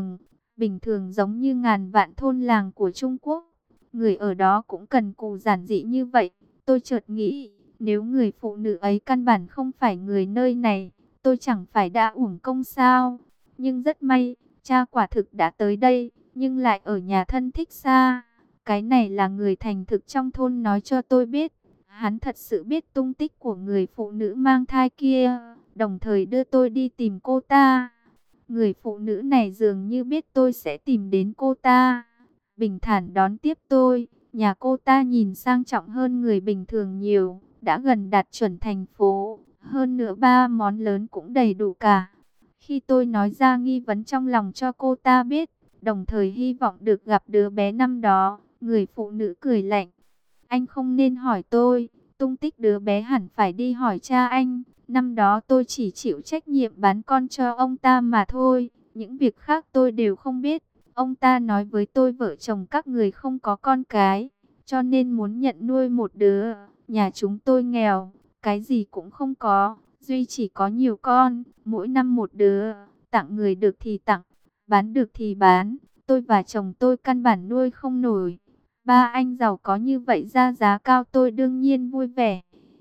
bình thường giống như ngàn vạn thôn làng của Trung Quốc. Người ở đó cũng cần cù giản dị như vậy. Tôi chợt nghĩ, nếu người phụ nữ ấy căn bản không phải người nơi này, tôi chẳng phải đã uổng công sao. Nhưng rất may, cha quả thực đã tới đây, nhưng lại ở nhà thân thích xa. Cái này là người thành thực trong thôn nói cho tôi biết. Hắn thật sự biết tung tích của người phụ nữ mang thai kia, đồng thời đưa tôi đi tìm cô ta. Người phụ nữ này dường như biết tôi sẽ tìm đến cô ta, bình thản đón tiếp tôi. Nhà cô ta nhìn sang trọng hơn người bình thường nhiều, đã gần đạt chuẩn thành phố, hơn nữa ba món lớn cũng đầy đủ cả. Khi tôi nói ra nghi vấn trong lòng cho cô ta biết, đồng thời hy vọng được gặp đứa bé năm đó, người phụ nữ cười lạnh. Anh không nên hỏi tôi, tung tích đứa bé hẳn phải đi hỏi cha anh. Năm đó tôi chỉ chịu trách nhiệm bán con cho ông ta mà thôi, những việc khác tôi đều không biết. Ông ta nói với tôi vợ chồng các người không có con cái, cho nên muốn nhận nuôi một đứa. Nhà chúng tôi nghèo, cái gì cũng không có, duy chỉ có nhiều con, mỗi năm một đứa, tặng người được thì tặng, bán được thì bán. Tôi và chồng tôi căn bản nuôi không nổi. Ba anh giàu có như vậy ra giá cao tôi đương nhiên vui vẻ.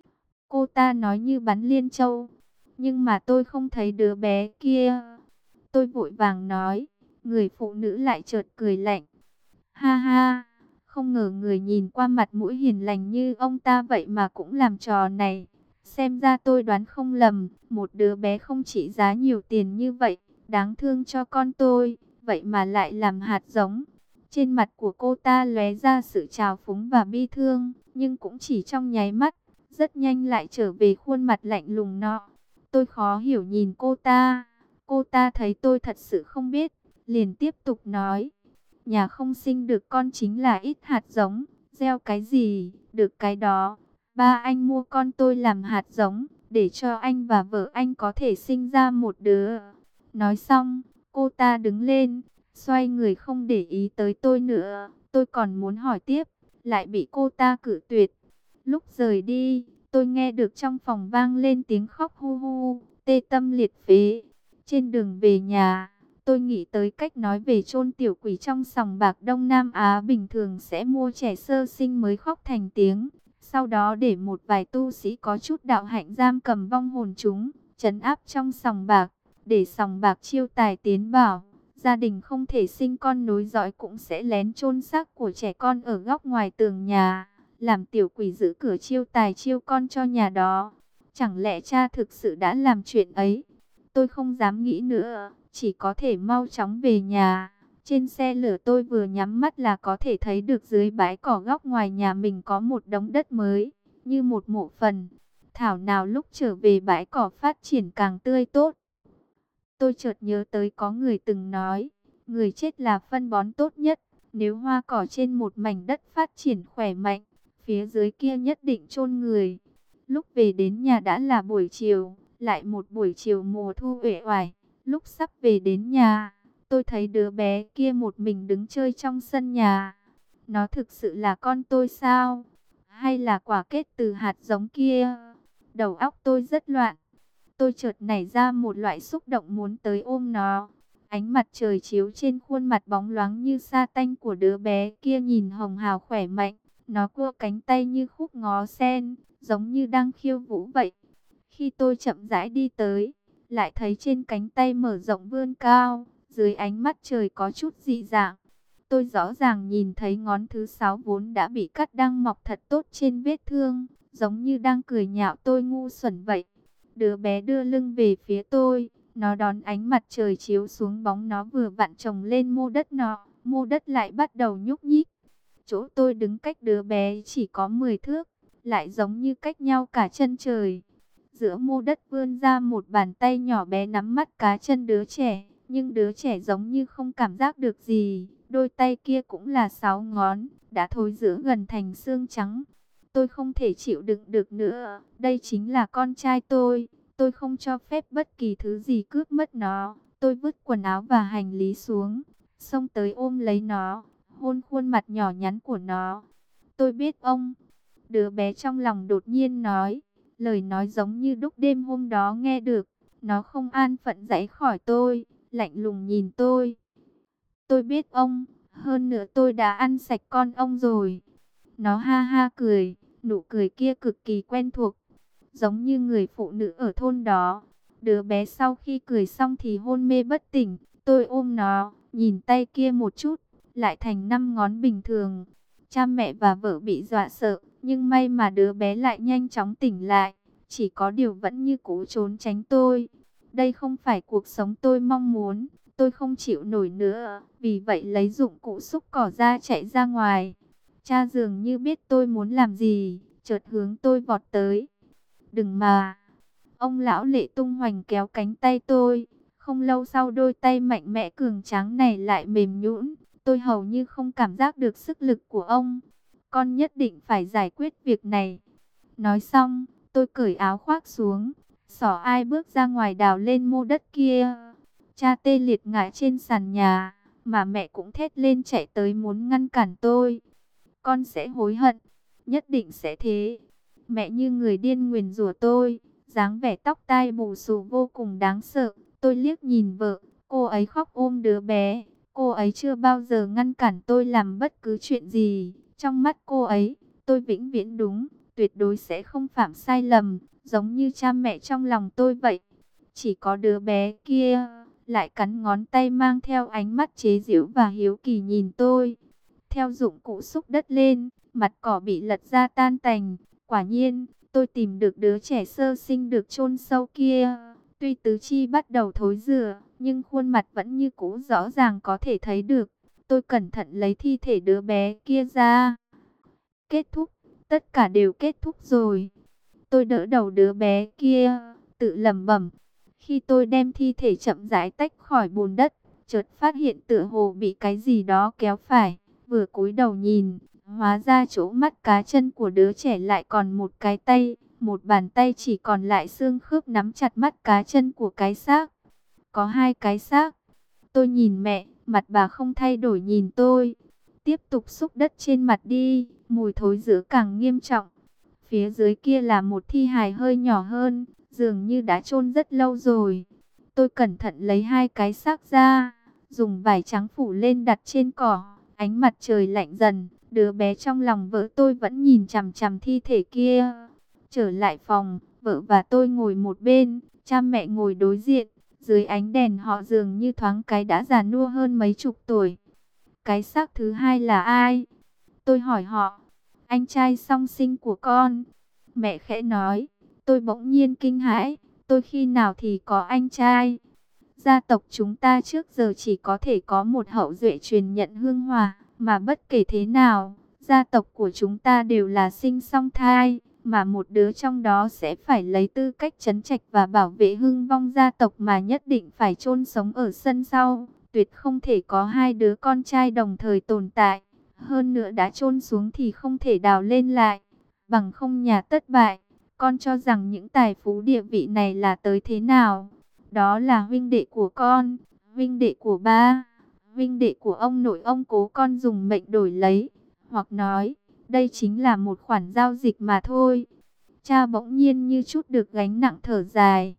Cô ta nói như bắn liên châu. Nhưng mà tôi không thấy đứa bé kia. Tôi vội vàng nói. Người phụ nữ lại chợt cười lạnh. Ha ha, không ngờ người nhìn qua mặt mũi hiền lành như ông ta vậy mà cũng làm trò này. Xem ra tôi đoán không lầm, một đứa bé không chỉ giá nhiều tiền như vậy, đáng thương cho con tôi, vậy mà lại làm hạt giống. Trên mặt của cô ta lóe ra sự trào phúng và bi thương, nhưng cũng chỉ trong nháy mắt, rất nhanh lại trở về khuôn mặt lạnh lùng nọ. Tôi khó hiểu nhìn cô ta thấy tôi thật sự không biết, liền tiếp tục nói. Nhà không sinh được con chính là ít hạt giống, gieo cái gì, được cái đó. Ba anh mua con tôi làm hạt giống, để cho anh và vợ anh có thể sinh ra một đứa. Nói xong, cô ta đứng lên, xoay người không để ý tới tôi nữa. Tôi còn muốn hỏi tiếp, lại bị cô ta cự tuyệt. Lúc rời đi, tôi nghe được trong phòng vang lên tiếng khóc hu hu, tê tâm liệt phế. Trên đường về nhà, tôi nghĩ tới cách nói về chôn tiểu quỷ trong sòng bạc Đông Nam Á bình thường sẽ mua trẻ sơ sinh mới khóc thành tiếng. Sau đó để một vài tu sĩ có chút đạo hạnh giam cầm vong hồn chúng, trấn áp trong sòng bạc, để sòng bạc chiêu tài tiến bảo. Gia đình không thể sinh con nối dõi cũng sẽ lén chôn xác của trẻ con ở góc ngoài tường nhà, làm tiểu quỷ giữ cửa chiêu tài chiêu con cho nhà đó. Chẳng lẽ cha thực sự đã làm chuyện ấy? Tôi không dám nghĩ nữa, chỉ có thể mau chóng về nhà. Trên xe lửa tôi vừa nhắm mắt là có thể thấy được dưới bãi cỏ góc ngoài nhà mình có một đống đất mới, như một mộ phần. Thảo nào lúc trở về bãi cỏ phát triển càng tươi tốt. Tôi chợt nhớ tới có người từng nói, người chết là phân bón tốt nhất. Nếu hoa cỏ trên một mảnh đất phát triển khỏe mạnh, phía dưới kia nhất định chôn người. Lúc về đến nhà đã là buổi chiều, lại một buổi chiều mùa thu uể oải. Lúc sắp về đến nhà, tôi thấy đứa bé kia một mình đứng chơi trong sân nhà. Nó thực sự là con tôi sao? Hay là quả kết từ hạt giống kia? Đầu óc tôi rất loạn. Tôi chợt nảy ra một loại xúc động muốn tới ôm nó. Ánh mặt trời chiếu trên khuôn mặt bóng loáng như sa tanh của đứa bé kia nhìn hồng hào khỏe mạnh. Nó cua cánh tay như khúc ngó sen, giống như đang khiêu vũ vậy. Khi tôi chậm rãi đi tới, lại thấy trên cánh tay mở rộng vươn cao, Dưới ánh mắt trời có chút dị dạng, tôi rõ ràng nhìn thấy ngón thứ 6 vốn đã bị cắt đang mọc thật tốt trên vết thương, giống như đang cười nhạo tôi ngu xuẩn vậy. Đứa bé đưa lưng về phía tôi, nó đón ánh mặt trời chiếu xuống bóng nó vừa vặn chồng lên mô đất nó, mô đất lại bắt đầu nhúc nhích. Chỗ tôi đứng cách đứa bé chỉ có 10 thước, lại giống như cách nhau cả chân trời. Giữa mô đất vươn ra một bàn tay nhỏ bé nắm mắt cá chân đứa trẻ, nhưng đứa trẻ giống như không cảm giác được gì. Đôi tay kia cũng là 6 ngón, đã thối rữa gần thành xương trắng. Tôi không thể chịu đựng được nữa, đây chính là con trai tôi không cho phép bất kỳ thứ gì cướp mất nó. Tôi vứt quần áo và hành lý xuống, xông tới ôm lấy nó, hôn khuôn mặt nhỏ nhắn của nó. Tôi biết ông, đứa bé trong lòng đột nhiên nói, lời nói giống như đúc đêm hôm đó nghe được. Nó không an phận giãy khỏi tôi, lạnh lùng nhìn tôi. Tôi biết ông, hơn nữa tôi đã ăn sạch con ông rồi. Nó ha ha cười, nụ cười kia cực kỳ quen thuộc, giống như người phụ nữ ở thôn đó. Đứa bé sau khi cười xong thì hôn mê bất tỉnh. Tôi ôm nó, nhìn tay kia một chút, lại thành 5 ngón bình thường. Cha mẹ và vợ bị dọa sợ, nhưng may mà đứa bé lại nhanh chóng tỉnh lại. Chỉ có điều vẫn như cũ trốn tránh tôi. Đây không phải cuộc sống tôi mong muốn, tôi không chịu nổi nữa. Vì vậy lấy dụng cụ xúc cỏ ra chạy ra ngoài. Cha dường như biết tôi muốn làm gì, chợt hướng tôi vọt tới. Đừng mà! Ông lão Lệ tung hoành kéo cánh tay tôi. Không lâu sau đôi tay mạnh mẽ cường tráng này lại mềm nhũn. Tôi hầu như không cảm giác được sức lực của ông. Con nhất định phải giải quyết việc này. Nói xong, tôi cởi áo khoác xuống. Xỏ ai bước ra ngoài đào lên mô đất kia. Cha tê liệt ngã trên sàn nhà, mà mẹ cũng thét lên chạy tới muốn ngăn cản tôi. Con sẽ hối hận, nhất định sẽ thế. Mẹ như người điên nguyền rủa tôi, dáng vẻ tóc tai bù xù vô cùng đáng sợ. Tôi liếc nhìn vợ, cô ấy khóc ôm đứa bé. Cô ấy chưa bao giờ ngăn cản tôi làm bất cứ chuyện gì. Trong mắt cô ấy, tôi vĩnh viễn đúng, tuyệt đối sẽ không phạm sai lầm, giống như cha mẹ trong lòng tôi vậy. Chỉ có đứa bé kia, lại cắn ngón tay mang theo ánh mắt chế giễu và hiếu kỳ nhìn tôi. Theo dụng cụ xúc đất lên, mặt cỏ bị lật ra tan tành. Quả nhiên, tôi tìm được đứa trẻ sơ sinh được chôn sâu kia. Tuy tứ chi bắt đầu thối rữa, nhưng khuôn mặt vẫn như cũ rõ ràng có thể thấy được. Tôi cẩn thận lấy thi thể đứa bé kia ra. Kết thúc, tất cả đều kết thúc rồi. Tôi đỡ đầu đứa bé kia, tự lẩm bẩm. Khi tôi đem thi thể chậm rãi tách khỏi bùn đất, chợt phát hiện tựa hồ bị cái gì đó kéo phải. Vừa cúi đầu nhìn, hóa ra chỗ mắt cá chân của đứa trẻ lại còn một cái tay, một bàn tay chỉ còn lại xương khớp nắm chặt mắt cá chân của cái xác. Có hai cái xác. Tôi nhìn mẹ, mặt bà không thay đổi nhìn tôi. Tiếp tục xúc đất trên mặt đi, mùi thối rữa càng nghiêm trọng. Phía dưới kia là một thi hài hơi nhỏ hơn, dường như đã chôn rất lâu rồi. Tôi cẩn thận lấy hai cái xác ra, dùng vải trắng phủ lên đặt trên cỏ. Ánh mặt trời lạnh dần, đứa bé trong lòng vợ tôi vẫn nhìn chằm chằm thi thể kia. Trở lại phòng, vợ và tôi ngồi một bên, cha mẹ ngồi đối diện. Dưới ánh đèn họ dường như thoáng cái đã già nua hơn mấy chục tuổi. Cái xác thứ hai là ai? Tôi hỏi họ. Anh trai song sinh của con. Mẹ khẽ nói. Tôi bỗng nhiên kinh hãi. Tôi khi nào thì có anh trai? Gia tộc chúng ta trước giờ chỉ có thể có một hậu duệ truyền nhận hương hỏa. Mà bất kể thế nào, gia tộc của chúng ta đều là sinh song thai. Mà một đứa trong đó sẽ phải lấy tư cách trấn trạch và bảo vệ hưng vong gia tộc mà nhất định phải chôn sống ở sân sau. Tuyệt không thể có hai đứa con trai đồng thời tồn tại. Hơn nữa đã chôn xuống thì không thể đào lên lại. Bằng không nhà tất bại. Con cho rằng những tài phú địa vị này là tới thế nào? Đó là huynh đệ của con, huynh đệ của ba, huynh đệ của ông nội ông cố con dùng mệnh đổi lấy. Hoặc nói, đây chính là một khoản giao dịch mà thôi. Cha bỗng nhiên như chút được gánh nặng thở dài.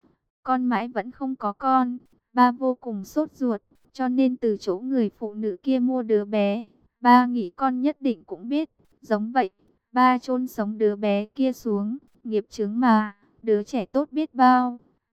Con mãi vẫn không có con. Ba vô cùng sốt ruột, cho nên từ chỗ người phụ nữ kia mua đứa bé. Ba nghĩ con nhất định cũng biết. Giống vậy, ba chôn sống đứa bé kia xuống. Nghiệp chướng mà, đứa trẻ tốt biết bao.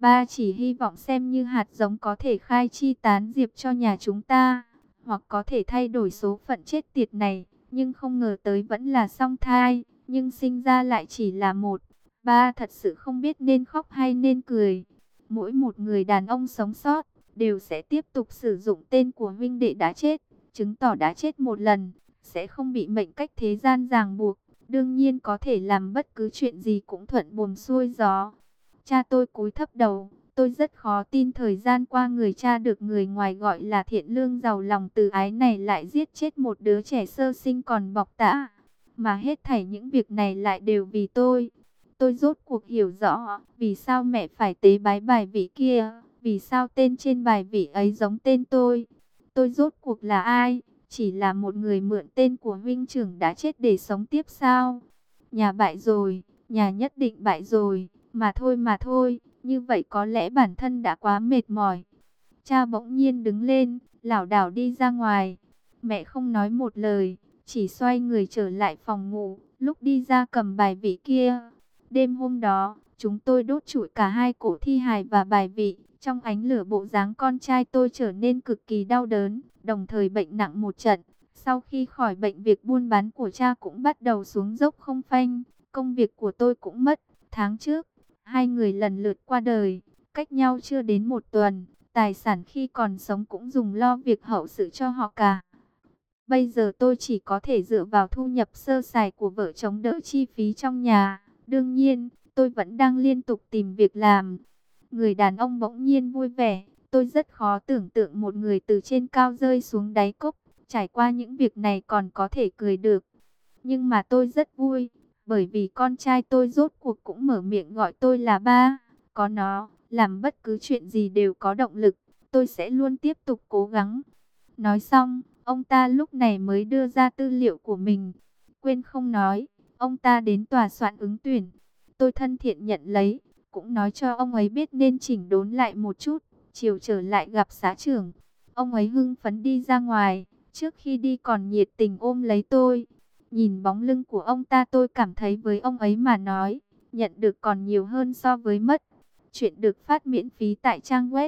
Ba chỉ hy vọng xem như hạt giống có thể khai chi tán diệp cho nhà chúng ta, hoặc có thể thay đổi số phận chết tiệt này, nhưng không ngờ tới vẫn là song thai, nhưng sinh ra lại chỉ là một. Ba thật sự không biết nên khóc hay nên cười. Mỗi một người đàn ông sống sót đều sẽ tiếp tục sử dụng tên của huynh đệ đã chết, chứng tỏ đã chết một lần, sẽ không bị mệnh cách thế gian ràng buộc, đương nhiên có thể làm bất cứ chuyện gì cũng thuận buồm xuôi gió. Cha tôi cúi thấp đầu, tôi rất khó tin thời gian qua người cha được người ngoài gọi là thiện lương giàu lòng từ ái này lại giết chết một đứa trẻ sơ sinh còn bọc tã. Mà hết thảy những việc này lại đều vì tôi. Tôi rốt cuộc hiểu rõ vì sao mẹ phải tế bái bài vị kia, vì sao tên trên bài vị ấy giống tên tôi. Tôi rốt cuộc là ai? Chỉ là một người mượn tên của huynh trưởng đã chết để sống tiếp sao? Nhà bại rồi, nhà nhất định bại rồi, mà thôi, như vậy có lẽ bản thân đã quá mệt mỏi. Cha bỗng nhiên đứng lên, lảo đảo đi ra ngoài. Mẹ không nói một lời, chỉ xoay người trở lại phòng ngủ, lúc đi ra cầm bài vị kia. Đêm hôm đó, chúng tôi đốt trụi cả hai cổ thi hài và bài vị. Trong ánh lửa bộ dáng con trai tôi trở nên cực kỳ đau đớn, đồng thời bệnh nặng một trận. Sau khi khỏi bệnh, việc buôn bán của cha cũng bắt đầu xuống dốc không phanh. Công việc của tôi cũng mất. Tháng trước, hai người lần lượt qua đời, cách nhau chưa đến một tuần. Tài sản khi còn sống cũng dùng lo việc hậu sự cho họ cả. Bây giờ tôi chỉ có thể dựa vào thu nhập sơ sài của vợ chống đỡ chi phí trong nhà. Đương nhiên, tôi vẫn đang liên tục tìm việc làm. Người đàn ông bỗng nhiên vui vẻ. Tôi rất khó tưởng tượng một người từ trên cao rơi xuống đáy cốc. Trải qua những việc này còn có thể cười được. Nhưng mà tôi rất vui, bởi vì con trai tôi rốt cuộc cũng mở miệng gọi tôi là ba. Có nó, làm bất cứ chuyện gì đều có động lực. Tôi sẽ luôn tiếp tục cố gắng. Nói xong, ông ta lúc này mới đưa ra tư liệu của mình. Quên không nói, ông ta đến tòa soạn ứng tuyển. Tôi thân thiện nhận lấy, cũng nói cho ông ấy biết nên chỉnh đốn lại một chút. Chiều trở lại gặp xã trưởng. Ông ấy hưng phấn đi ra ngoài, trước khi đi còn nhiệt tình ôm lấy tôi. Nhìn bóng lưng của ông ta, tôi cảm thấy với ông ấy mà nói, nhận được còn nhiều hơn so với mất. Chuyện được phát miễn phí tại trang web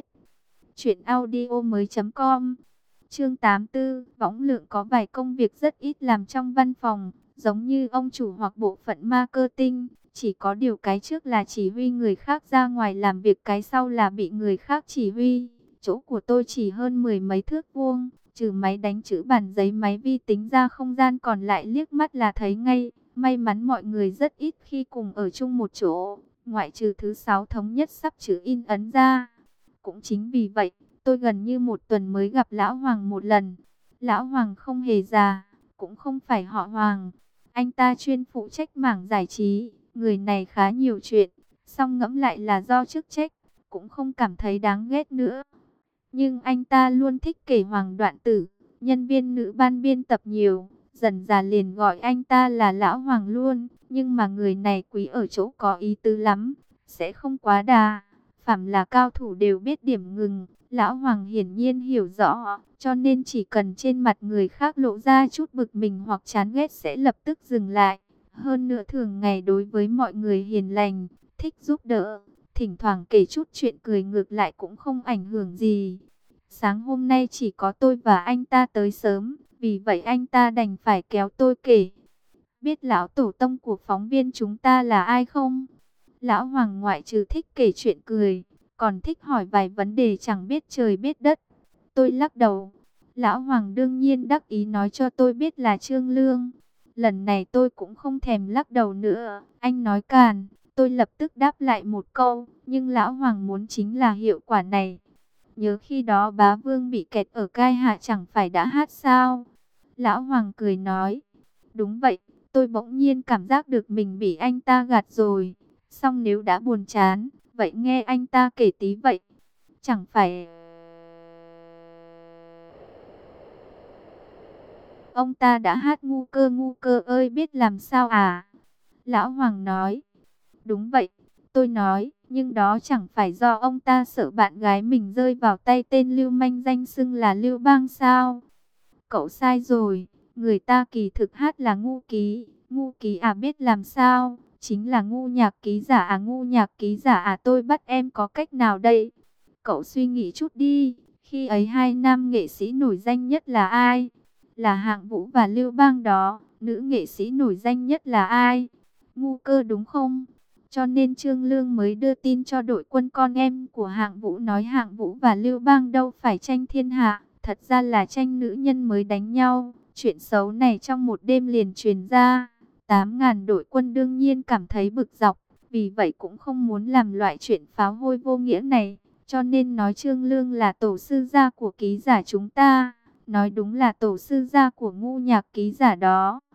truyệnaudiomoi.com. Chương 84, võng lượng có vài công việc rất ít làm trong văn phòng, giống như ông chủ hoặc bộ phận marketing, chỉ có điều cái trước là chỉ huy người khác ra ngoài làm việc, cái sau là bị người khác chỉ huy. Chỗ của tôi chỉ hơn 10 mấy thước vuông, trừ máy đánh chữ, bàn giấy, máy vi tính ra, không gian còn lại liếc mắt là thấy ngay. May mắn mọi người rất ít khi cùng ở chung một chỗ, ngoại trừ thứ sáu thống nhất sắp chữ in ấn ra. Cũng chính vì vậy, tôi gần như một tuần mới gặp Lão Hoàng một lần. Lão Hoàng không hề già, cũng không phải họ Hoàng. Anh ta chuyên phụ trách mảng giải trí, người này khá nhiều chuyện, song ngẫm lại là do chức trách, cũng không cảm thấy đáng ghét nữa. Nhưng anh ta luôn thích kể Hoàng đoạn tử, nhân viên nữ ban biên tập nhiều, dần dà liền gọi anh ta là Lão Hoàng luôn. Nhưng mà người này quý ở chỗ có ý tứ lắm, sẽ không quá đà. Phàm là cao thủ đều biết điểm ngừng, Lão Hoàng hiển nhiên hiểu rõ, cho nên chỉ cần trên mặt người khác lộ ra chút bực mình hoặc chán ghét sẽ lập tức dừng lại. Hơn nữa thường ngày đối với mọi người hiền lành, thích giúp đỡ, thỉnh thoảng kể chút chuyện cười ngược lại cũng không ảnh hưởng gì. Sáng hôm nay chỉ có tôi và anh ta tới sớm, vì vậy anh ta đành phải kéo tôi kể. Biết lão tổ tông của phóng viên chúng ta là ai không? Lão Hoàng ngoại trừ thích kể chuyện cười, còn thích hỏi vài vấn đề chẳng biết trời biết đất. Tôi lắc đầu. Lão Hoàng đương nhiên đắc ý nói cho tôi biết là Trương Lương. Lần này tôi cũng không thèm lắc đầu nữa. Anh nói càn, tôi lập tức đáp lại một câu. Nhưng Lão Hoàng muốn chính là hiệu quả này. Nhớ khi đó bá vương bị kẹt ở Cai Hạ chẳng phải đã hát sao? Lão Hoàng cười nói. Đúng vậy, tôi bỗng nhiên cảm giác được mình bị anh ta gạt rồi. Xong nếu đã buồn chán, vậy nghe anh ta kể tí vậy. Chẳng phải ông ta đã hát ngu cơ ơi biết làm sao à? Lão Hoàng nói. Đúng vậy, tôi nói, nhưng đó chẳng phải do ông ta sợ bạn gái mình rơi vào tay tên lưu manh danh xưng là Lưu Bang sao? Cậu sai rồi, người ta kỳ thực hát là ngu ký à biết làm sao? Chính là Ngu Nhạc Ký giả à? Ngu Nhạc Ký giả à? Tôi bắt em có cách nào đây? Cậu suy nghĩ chút đi. Khi ấy hai nam nghệ sĩ nổi danh nhất là ai? Là Hạng Vũ và Lưu Bang đó. Nữ nghệ sĩ nổi danh nhất là ai? Ngu Cơ đúng không? Cho nên Trương Lương mới đưa tin cho đội quân con em của Hạng Vũ, nói Hạng Vũ và Lưu Bang đâu phải tranh thiên hạ, thật ra là tranh nữ nhân mới đánh nhau. Chuyện xấu này trong một đêm liền truyền ra. 8.000 đội quân đương nhiên cảm thấy bực dọc, vì vậy cũng không muốn làm loại chuyện pháo hôi vô nghĩa này. Cho nên nói Trương Lương là tổ sư gia của ký giả chúng ta. Nói đúng là tổ sư gia của Ngu Nhạc Ký giả đó.